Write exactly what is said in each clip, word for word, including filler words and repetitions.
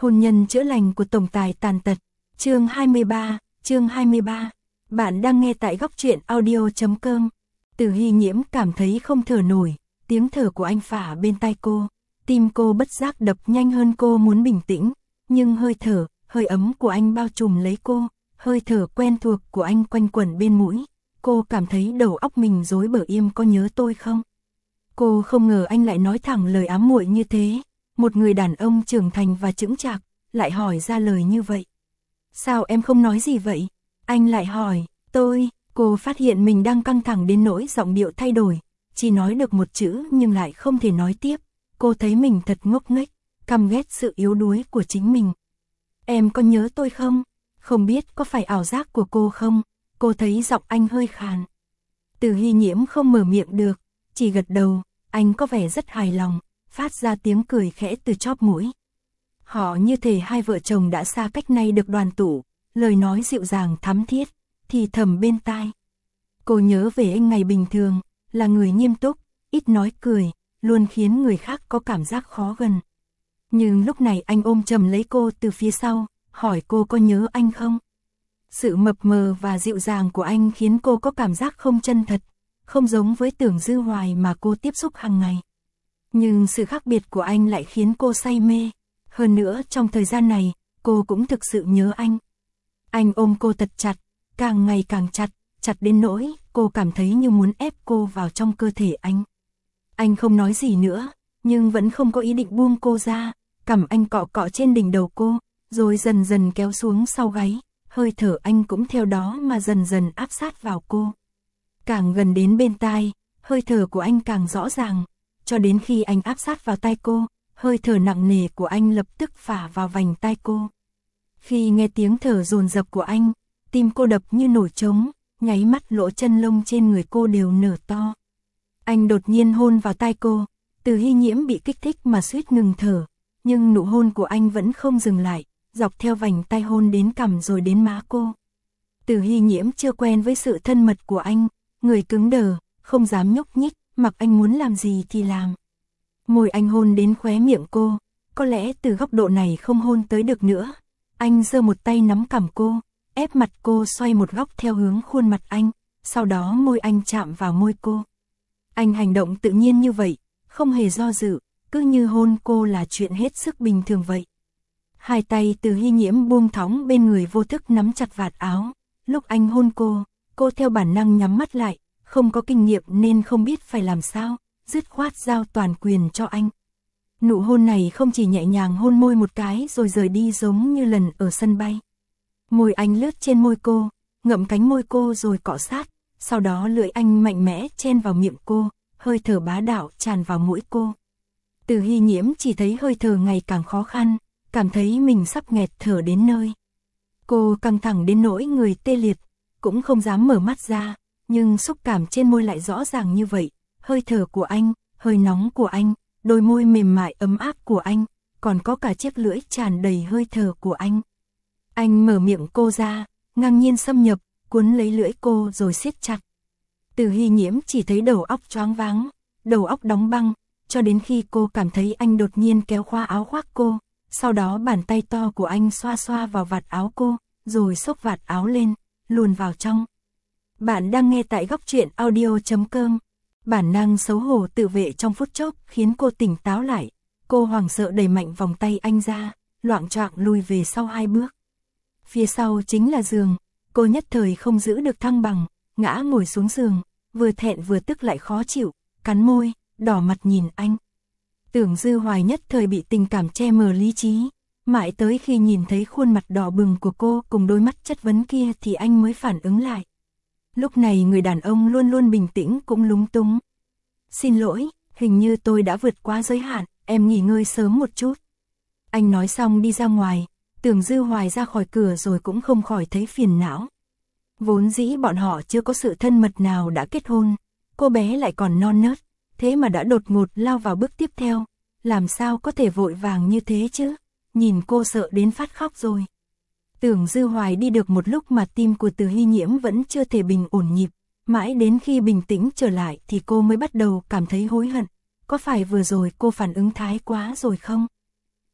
Hôn nhân chữa lành của tổng tài tàn tật. Chương hai mươi ba, chương hai mươi ba. Bạn đang nghe tại góc truyện audio chấm com. Từ Hy Nhiễm cảm thấy không thở nổi, tiếng thở của anh phả bên tai cô, tim cô bất giác đập nhanh hơn, cô muốn bình tĩnh, nhưng hơi thở, hơi ấm của anh bao trùm lấy cô, hơi thở quen thuộc của anh quanh quẩn bên mũi. Cô cảm thấy đầu óc mình rối bời. Im có nhớ tôi không? Cô không ngờ anh lại nói thẳng lời ám muội như thế. Một người đàn ông trưởng thành và chững chạc, lại hỏi ra lời như vậy. Sao em không nói gì vậy? Anh lại hỏi. Tôi, cô phát hiện mình đang căng thẳng đến nỗi giọng điệu thay đổi, chỉ nói được một chữ nhưng lại không thể nói tiếp. Cô thấy mình thật ngốc nghếch, căm ghét sự yếu đuối của chính mình. Em có nhớ tôi không? Không biết có phải ảo giác của cô không? Cô thấy giọng anh hơi khàn. Từ Hy Nhiễm không mở miệng được, chỉ gật đầu. Anh có vẻ rất hài lòng, phát ra tiếng cười khẽ từ chóp mũi. Họ như thể hai vợ chồng đã xa cách nay được đoàn tụ, lời nói dịu dàng thắm thiết, thì thầm bên tai. Cô nhớ về anh ngày bình thường, là người nghiêm túc, ít nói cười, luôn khiến người khác có cảm giác khó gần. Nhưng lúc này anh ôm chầm lấy cô từ phía sau, hỏi cô có nhớ anh không? Sự mập mờ và dịu dàng của anh khiến cô có cảm giác không chân thật, không giống với Tưởng Dư Hoài mà cô tiếp xúc hàng ngày. Nhưng sự khác biệt của anh lại khiến cô say mê. Hơn nữa trong thời gian này, cô cũng thực sự nhớ anh. Anh ôm cô thật chặt, càng ngày càng chặt, chặt đến nỗi cô cảm thấy như muốn ép cô vào trong cơ thể anh. Anh không nói gì nữa, nhưng vẫn không có ý định buông cô ra. Cằm anh cọ cọ trên đỉnh đầu cô, rồi dần dần kéo xuống sau gáy. Hơi thở anh cũng theo đó mà dần dần áp sát vào cô. Càng gần đến bên tai, hơi thở của anh càng rõ ràng, cho đến khi anh áp sát vào tai cô, hơi thở nặng nề của anh lập tức phả vào vành tai cô. Khi nghe tiếng thở dồn dập của anh, tim cô đập như nổi trống, nháy mắt lỗ chân lông trên người cô đều nở to. Anh đột nhiên hôn vào tai cô, Từ Hy Nhiễm bị kích thích mà suýt ngừng thở, nhưng nụ hôn của anh vẫn không dừng lại, dọc theo vành tai hôn đến cằm rồi đến má cô. Từ Hy Nhiễm chưa quen với sự thân mật của anh, người cứng đờ, không dám nhúc nhích, mặc anh muốn làm gì thì làm. Môi anh hôn đến khóe miệng cô, có lẽ từ góc độ này không hôn tới được nữa. Anh giơ một tay nắm cằm cô, ép mặt cô xoay một góc theo hướng khuôn mặt anh, sau đó môi anh chạm vào môi cô. Anh hành động tự nhiên như vậy, không hề do dự, cứ như hôn cô là chuyện hết sức bình thường vậy. Hai tay Từ Hy Nhiễm buông thõng bên người, vô thức nắm chặt vạt áo. Lúc anh hôn cô, cô theo bản năng nhắm mắt lại, không có kinh nghiệm nên không biết phải làm sao, dứt khoát giao toàn quyền cho anh. Nụ hôn này không chỉ nhẹ nhàng hôn môi một cái rồi rời đi giống như lần ở sân bay. Môi anh lướt trên môi cô, ngậm cánh môi cô rồi cọ sát, sau đó lưỡi anh mạnh mẽ chen vào miệng cô, hơi thở bá đạo tràn vào mũi cô. Từ Hy Nhiễm chỉ thấy hơi thở ngày càng khó khăn, cảm thấy mình sắp nghẹt thở đến nơi. Cô căng thẳng đến nỗi người tê liệt, cũng không dám mở mắt ra, nhưng xúc cảm trên môi lại rõ ràng như vậy. Hơi thở của anh, hơi nóng của anh, đôi môi mềm mại ấm áp của anh, còn có cả chiếc lưỡi tràn đầy hơi thở của anh. Anh mở miệng cô ra, ngang nhiên xâm nhập, cuốn lấy lưỡi cô rồi siết chặt. Từ Hy Nhiễm chỉ thấy đầu óc choáng váng, đầu óc đóng băng, cho đến khi cô cảm thấy anh đột nhiên kéo khóa áo khoác cô, sau đó bàn tay to của anh xoa xoa vào vạt áo cô, rồi xốc vạt áo lên, luồn vào trong. Bạn đang nghe tại góc truyện audio chấm com. Bản năng xấu hổ tự vệ trong phút chốc khiến cô tỉnh táo lại. Cô hoảng sợ đẩy mạnh vòng tay anh ra, loạng choạng lùi về sau hai bước. Phía sau chính là giường, cô nhất thời không giữ được thăng bằng, ngã ngồi xuống giường, vừa thẹn vừa tức lại khó chịu, cắn môi, đỏ mặt nhìn anh. Tưởng Dư Hoài nhất thời bị tình cảm che mờ lý trí, mãi tới khi nhìn thấy khuôn mặt đỏ bừng của cô cùng đôi mắt chất vấn kia thì anh mới phản ứng lại. Lúc này người đàn ông luôn luôn bình tĩnh cũng lúng túng. Xin lỗi, hình như tôi đã vượt quá giới hạn, em nghỉ ngơi sớm một chút. Anh nói xong đi ra ngoài, Tưởng Dư Hoài ra khỏi cửa rồi cũng không khỏi thấy phiền não. Vốn dĩ bọn họ chưa có sự thân mật nào đã kết hôn, cô bé lại còn non nớt, thế mà đã đột ngột lao vào bước tiếp theo, làm sao có thể vội vàng như thế chứ, nhìn cô sợ đến phát khóc rồi. Tưởng Dư Hoài đi được một lúc mà tim của Từ Hy Nhiễm vẫn chưa thể bình ổn nhịp, mãi đến khi bình tĩnh trở lại thì cô mới bắt đầu cảm thấy hối hận, có phải vừa rồi cô phản ứng thái quá rồi không?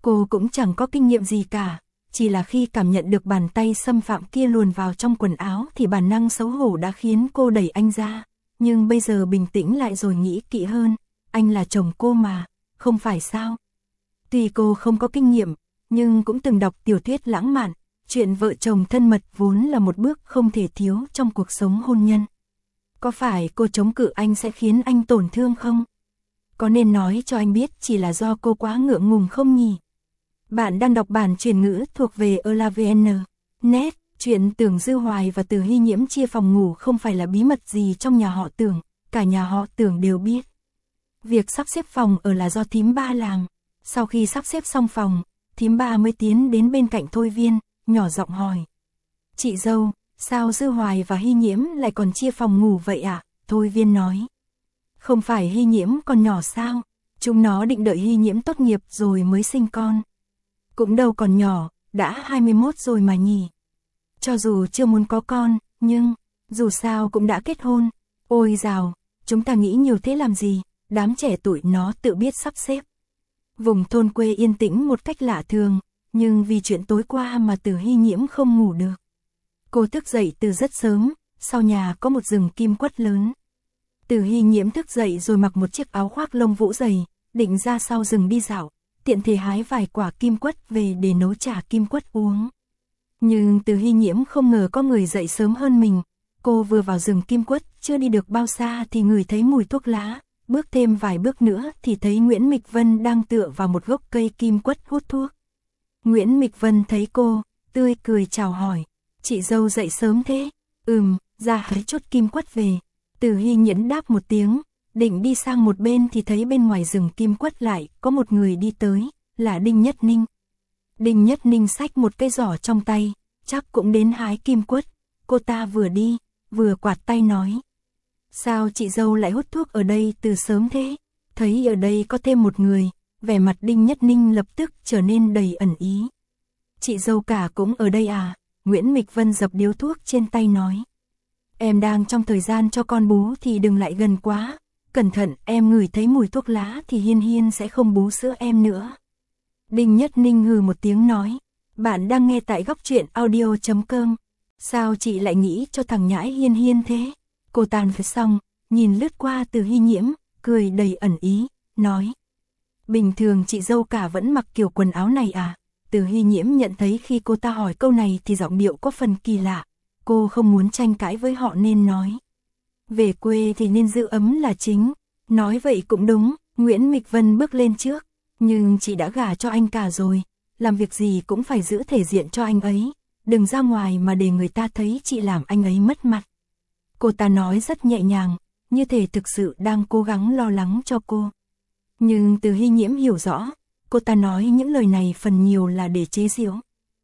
Cô cũng chẳng có kinh nghiệm gì cả, chỉ là khi cảm nhận được bàn tay xâm phạm kia luồn vào trong quần áo thì bản năng xấu hổ đã khiến cô đẩy anh ra, nhưng bây giờ bình tĩnh lại rồi nghĩ kỹ hơn, anh là chồng cô mà, không phải sao? Tuy cô không có kinh nghiệm, nhưng cũng từng đọc tiểu thuyết lãng mạn, chuyện vợ chồng thân mật vốn là một bước không thể thiếu trong cuộc sống hôn nhân. Có phải cô chống cự anh sẽ khiến anh tổn thương không? Có nên nói cho anh biết chỉ là do cô quá ngượng ngùng không nhỉ? Bạn đang đọc bản truyền ngữ thuộc về elavn chấm net, chuyện Tưởng Dư Hoài và Từ Hy Nhiễm chia phòng ngủ không phải là bí mật gì trong nhà họ Tưởng, cả nhà họ Tưởng đều biết. Việc sắp xếp phòng ở là do thím ba làm. Sau khi sắp xếp xong phòng, thím ba mới tiến đến bên cạnh Thôi Viên, nhỏ giọng hỏi. Chị dâu, sao Dư Hoài và Hy Nhiễm lại còn chia phòng ngủ vậy ạ? À? Thôi Viên nói. Không phải Hy Nhiễm còn nhỏ sao? Chúng nó định đợi Hy Nhiễm tốt nghiệp rồi mới sinh con. Cũng đâu còn nhỏ, đã hai mươi mốt rồi mà nhỉ. Cho dù chưa muốn có con, nhưng, dù sao cũng đã kết hôn. Ôi dào, chúng ta nghĩ nhiều thế làm gì, đám trẻ tuổi nó tự biết sắp xếp. Vùng thôn quê yên tĩnh một cách lạ thường, nhưng vì chuyện tối qua mà Từ Hy Nhiễm không ngủ được. Cô thức dậy từ rất sớm, sau nhà có một rừng kim quất lớn. Từ Hy Nhiễm thức dậy rồi mặc một chiếc áo khoác lông vũ dày, định ra sau rừng đi dạo, tiện thể hái vài quả kim quất về để nấu trà kim quất uống. Nhưng Từ Hy Nhiễm không ngờ có người dậy sớm hơn mình, cô vừa vào rừng kim quất, chưa đi được bao xa thì ngửi thấy mùi thuốc lá, bước thêm vài bước nữa thì thấy Nguyễn Mịch Vân đang tựa vào một gốc cây kim quất hút thuốc. Nguyễn Mịch Vân thấy cô, tươi cười chào hỏi, chị dâu dậy sớm thế, ừm, ra hái chốt kim quất về. Từ Hy Nhiễm đáp một tiếng, định đi sang một bên thì thấy bên ngoài rừng kim quất lại có một người đi tới, là Đinh Nhất Ninh. Đinh Nhất Ninh xách một cái giỏ trong tay, chắc cũng đến hái kim quất. Cô ta vừa đi, vừa quạt tay nói. Sao chị dâu lại hút thuốc ở đây từ sớm thế? Thấy ở đây có thêm một người, vẻ mặt Đinh Nhất Ninh lập tức trở nên đầy ẩn ý. Chị dâu cả cũng ở đây à? Nguyễn Mịch Vân dập điếu thuốc trên tay nói. Em đang trong thời gian cho con bú thì đừng lại gần quá. Cẩn thận, em ngửi thấy mùi thuốc lá thì Hiên Hiên sẽ không bú sữa em nữa. Đinh Nhất Ninh hừ một tiếng nói. Bạn đang nghe tại góc truyện audio chấm com. Sao chị lại nghĩ cho thằng nhãi Hiên Hiên thế? Cô tàn phải xong, nhìn lướt qua Từ Hy Nhiễm, cười đầy ẩn ý, nói. Bình thường chị dâu cả vẫn mặc kiểu quần áo này à? Từ Hy Nhiễm nhận thấy khi cô ta hỏi câu này thì giọng điệu có phần kỳ lạ. Cô không muốn tranh cãi với họ nên nói. Về quê thì nên giữ ấm là chính. Nói vậy cũng đúng, Nguyễn Mịch Vân bước lên trước. Nhưng chị đã gả cho anh cả rồi, làm việc gì cũng phải giữ thể diện cho anh ấy. Đừng ra ngoài mà để người ta thấy chị làm anh ấy mất mặt. Cô ta nói rất nhẹ nhàng, như thể thực sự đang cố gắng lo lắng cho cô. Nhưng Từ Hy Nhiễm hiểu rõ, cô ta nói những lời này phần nhiều là để chế giễu.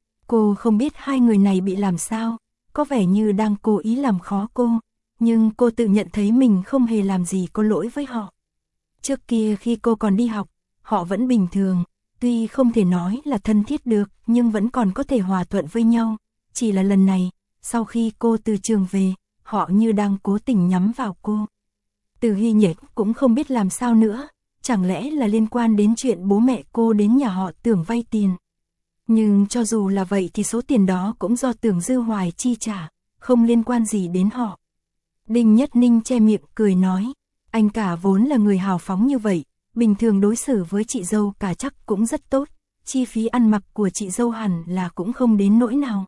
Cô không biết hai người này bị làm sao, có vẻ như đang cố ý làm khó cô, nhưng cô tự nhận thấy mình không hề làm gì có lỗi với họ. Trước kia khi cô còn đi học, họ vẫn bình thường, tuy không thể nói là thân thiết được, nhưng vẫn còn có thể hòa thuận với nhau. Chỉ là lần này, sau khi cô từ trường về, họ như đang cố tình nhắm vào cô. Từ Hy Nhiễm cũng không biết làm sao nữa, chẳng lẽ là liên quan đến chuyện bố mẹ cô đến nhà họ Tưởng vay tiền. Nhưng cho dù là vậy thì số tiền đó cũng do Tưởng Dư Hoài chi trả, không liên quan gì đến họ. Đinh Nhất Ninh che miệng cười nói, anh cả vốn là người hào phóng như vậy, bình thường đối xử với chị dâu cả chắc cũng rất tốt, chi phí ăn mặc của chị dâu hẳn là cũng không đến nỗi nào.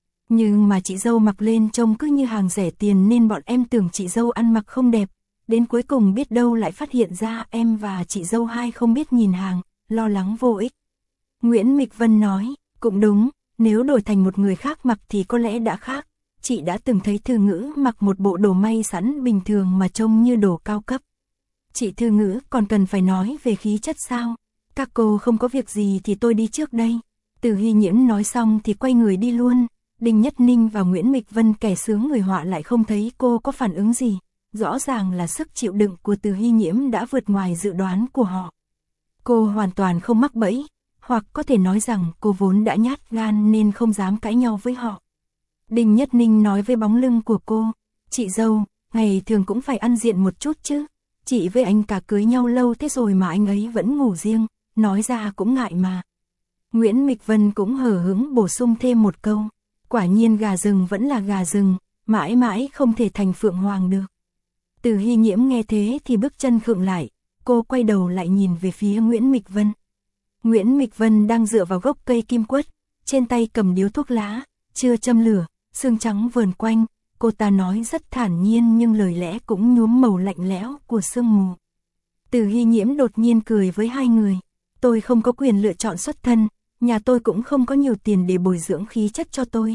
Nhưng mà chị dâu mặc lên trông cứ như hàng rẻ tiền nên bọn em tưởng chị dâu ăn mặc không đẹp, đến cuối cùng biết đâu lại phát hiện ra em và chị dâu hai không biết nhìn hàng, lo lắng vô ích. Nguyễn Mịch Vân nói, cũng đúng, nếu đổi thành một người khác mặc thì có lẽ đã khác. Chị đã từng thấy Thư Ngữ mặc một bộ đồ may sẵn bình thường mà trông như đồ cao cấp. Chị Thư Ngữ còn cần phải nói về khí chất sao? Các cô không có việc gì thì tôi đi trước đây. Từ Hy Nhiễm nói xong thì quay người đi luôn. Đinh Nhất Ninh và Nguyễn Mịch Vân kẻ sướng người họa lại không thấy cô có phản ứng gì. Rõ ràng là sức chịu đựng của Từ Hy Nhiễm đã vượt ngoài dự đoán của họ. Cô hoàn toàn không mắc bẫy, hoặc có thể nói rằng cô vốn đã nhát gan nên không dám cãi nhau với họ. Đinh Nhất Ninh nói với bóng lưng của cô, chị dâu, ngày thường cũng phải ăn diện một chút chứ. Chị với anh cả cưới nhau lâu thế rồi mà anh ấy vẫn ngủ riêng, nói ra cũng ngại mà. Nguyễn Mịch Vân cũng hờ hững bổ sung thêm một câu. Quả nhiên gà rừng vẫn là gà rừng, mãi mãi không thể thành phượng hoàng được. Từ Hy Nhiễm nghe thế thì bước chân khựng lại, cô quay đầu lại nhìn về phía Nguyễn Mịch Vân. Nguyễn Mịch Vân đang dựa vào gốc cây kim quất, trên tay cầm điếu thuốc lá, chưa châm lửa, sương trắng vờn quanh, cô ta nói rất thản nhiên nhưng lời lẽ cũng nhuốm màu lạnh lẽo của sương mù. Từ Hy Nhiễm đột nhiên cười với hai người, tôi không có quyền lựa chọn xuất thân, nhà tôi cũng không có nhiều tiền để bồi dưỡng khí chất cho tôi.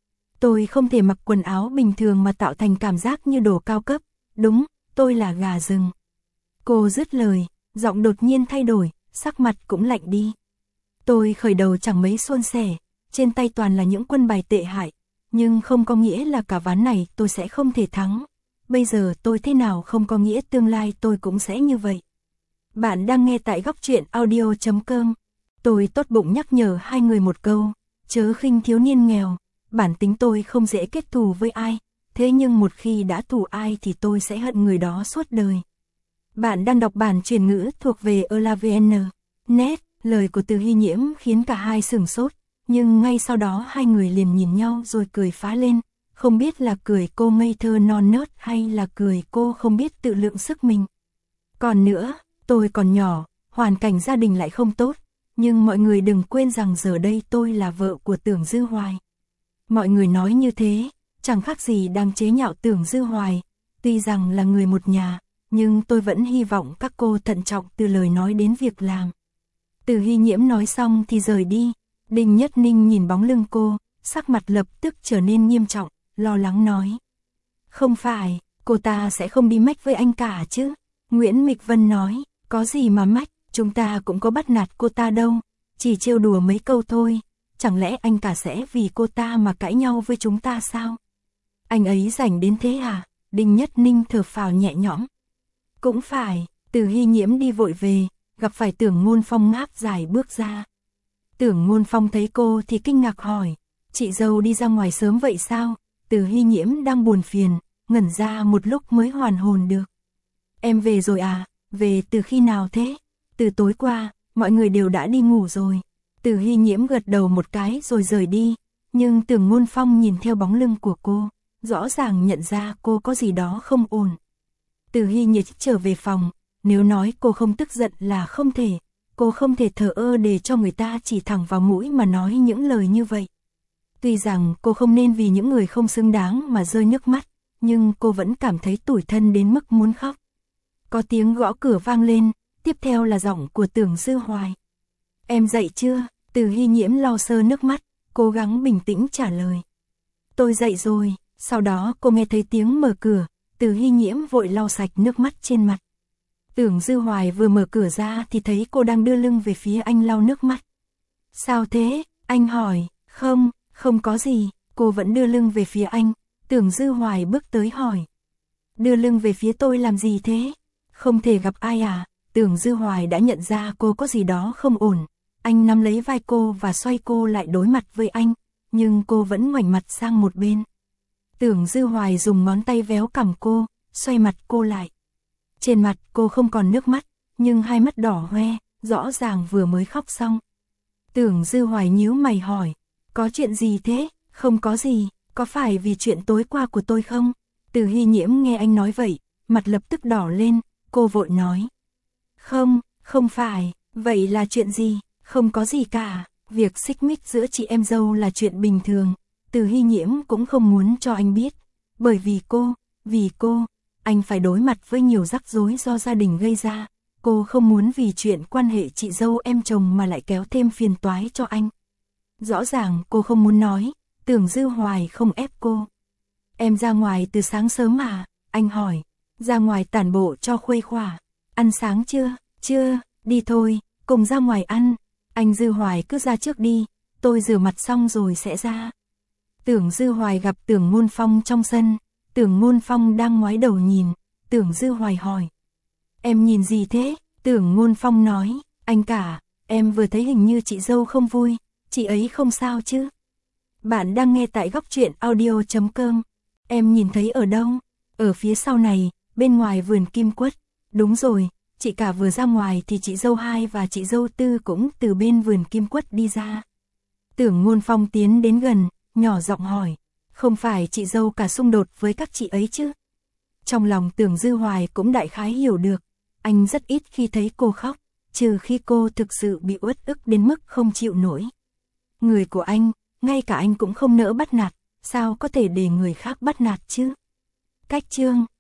Tôi không thể mặc quần áo bình thường mà tạo thành cảm giác như đồ cao cấp, đúng, tôi là gà rừng. Cô dứt lời, giọng đột nhiên thay đổi, sắc mặt cũng lạnh đi. Tôi khởi đầu chẳng mấy suôn sẻ, trên tay toàn là những quân bài tệ hại, nhưng không có nghĩa là cả ván này tôi sẽ không thể thắng. Bây giờ tôi thế nào không có nghĩa tương lai tôi cũng sẽ như vậy. Bạn đang nghe tại góc truyện audio chấm com. Tôi tốt bụng nhắc nhở hai người một câu, chớ khinh thiếu niên nghèo, bản tính tôi không dễ kết thù với ai, thế nhưng một khi đã thù ai thì tôi sẽ hận người đó suốt đời. Bạn đang đọc bản truyền ngữ thuộc về Elavn. Net, lời của Từ Hy Nhiễm khiến cả hai sửng sốt, nhưng ngay sau đó hai người liền nhìn nhau rồi cười phá lên, không biết là cười cô ngây thơ non nớt hay là cười cô không biết tự lượng sức mình. Còn nữa, tôi còn nhỏ, hoàn cảnh gia đình lại không tốt, nhưng mọi người đừng quên rằng giờ đây tôi là vợ của Tưởng Dư Hoài. Mọi người nói như thế, chẳng khác gì đang chế nhạo Tưởng Dư Hoài, tuy rằng là người một nhà, nhưng tôi vẫn hy vọng các cô thận trọng từ lời nói đến việc làm. Từ Hy Nhiễm nói xong thì rời đi, Đinh Nhất Ninh nhìn bóng lưng cô, sắc mặt lập tức trở nên nghiêm trọng, lo lắng nói. Không phải, cô ta sẽ không đi mách với anh cả chứ? Nguyễn Mịch Vân nói, có gì mà mách, chúng ta cũng có bắt nạt cô ta đâu, chỉ trêu đùa mấy câu thôi, chẳng lẽ anh cả sẽ vì cô ta mà cãi nhau với chúng ta sao? Anh ấy rảnh đến thế à? Đinh Nhất Ninh thở phào nhẹ nhõm. Cũng phải, Từ Hy Nhiễm đi vội về, gặp phải Tưởng Ngôn Phong ngáp dài bước ra. Tưởng Ngôn Phong thấy cô thì kinh ngạc hỏi, chị dâu đi ra ngoài sớm vậy sao? Từ Hy Nhiễm đang buồn phiền, ngẩn ra một lúc mới hoàn hồn được. Em về rồi à? Về từ khi nào thế? Từ tối qua, mọi người đều đã đi ngủ rồi. Từ Hy Nhiễm gật đầu một cái rồi rời đi, nhưng Tưởng Ngôn Phong nhìn theo bóng lưng của cô, rõ ràng nhận ra cô có gì đó không ổn. Từ Hy Nhiễm trở về phòng, nếu nói cô không tức giận là không thể, cô không thể thờ ơ để cho người ta chỉ thẳng vào mũi mà nói những lời như vậy. Tuy rằng cô không nên vì những người không xứng đáng mà rơi nước mắt, nhưng cô vẫn cảm thấy tủi thân đến mức muốn khóc. Có tiếng gõ cửa vang lên, tiếp theo là giọng của Tưởng Dư Hoài. Em dậy chưa? Từ Hy Nhiễm lau sơ nước mắt, cố gắng bình tĩnh trả lời. Tôi dậy rồi, sau đó cô nghe thấy tiếng mở cửa, Từ Hy Nhiễm vội lau sạch nước mắt trên mặt. Tưởng Dư Hoài vừa mở cửa ra thì thấy cô đang đưa lưng về phía anh lau nước mắt. Sao thế? Anh hỏi. Không, không có gì, cô vẫn đưa lưng về phía anh. Tưởng Dư Hoài bước tới hỏi. Đưa lưng về phía tôi làm gì thế? Không thể gặp ai à? Tưởng Dư Hoài đã nhận ra cô có gì đó không ổn. Anh nắm lấy vai cô và xoay cô lại đối mặt với anh, nhưng cô vẫn ngoảnh mặt sang một bên. Tưởng Dư Hoài dùng ngón tay véo cằm cô, xoay mặt cô lại. Trên mặt cô không còn nước mắt, nhưng hai mắt đỏ hoe, rõ ràng vừa mới khóc xong. Tưởng Dư Hoài nhíu mày hỏi, có chuyện gì thế? Không có gì, có phải vì chuyện tối qua của tôi không? Từ Hy Nhiễm nghe anh nói vậy, mặt lập tức đỏ lên, cô vội nói. Không, không phải, vậy là chuyện gì? Không có gì cả, việc xích mích giữa chị em dâu là chuyện bình thường. Từ Hy Nhiễm cũng không muốn cho anh biết, bởi vì cô, vì cô, anh phải đối mặt với nhiều rắc rối do gia đình gây ra. Cô không muốn vì chuyện quan hệ chị dâu em chồng mà lại kéo thêm phiền toái cho anh. Rõ ràng cô không muốn nói, Tưởng Dư Hoài không ép cô. Em ra ngoài từ sáng sớm mà, anh hỏi. Ra ngoài tản bộ cho khuây khỏa. Ăn sáng chưa? Chưa, đi thôi, cùng ra ngoài ăn. Anh Dư Hoài cứ ra trước đi, tôi rửa mặt xong rồi sẽ ra. Tưởng Dư Hoài gặp Tưởng Ngôn Phong trong sân. Tưởng Ngôn Phong đang ngoái đầu nhìn, Tưởng Dư Hoài hỏi. Em nhìn gì thế? Tưởng Ngôn Phong nói, anh cả, em vừa thấy hình như chị dâu không vui, chị ấy không sao chứ? Bạn đang nghe tại góc truyện audio chấm com. Em nhìn thấy ở đâu? Ở phía sau này, bên ngoài vườn kim quất. Đúng rồi, chị cả vừa ra ngoài thì chị dâu hai và chị dâu tư cũng từ bên vườn kim quất đi ra. Tưởng Ngôn Phong tiến đến gần, nhỏ giọng hỏi, không phải chị dâu cả xung đột với các chị ấy chứ? Trong lòng Tưởng Dư Hoài cũng đại khái hiểu được, anh rất ít khi thấy cô khóc, trừ khi cô thực sự bị uất ức đến mức không chịu nổi. Người của anh, ngay cả anh cũng không nỡ bắt nạt, sao có thể để người khác bắt nạt chứ? Cách chương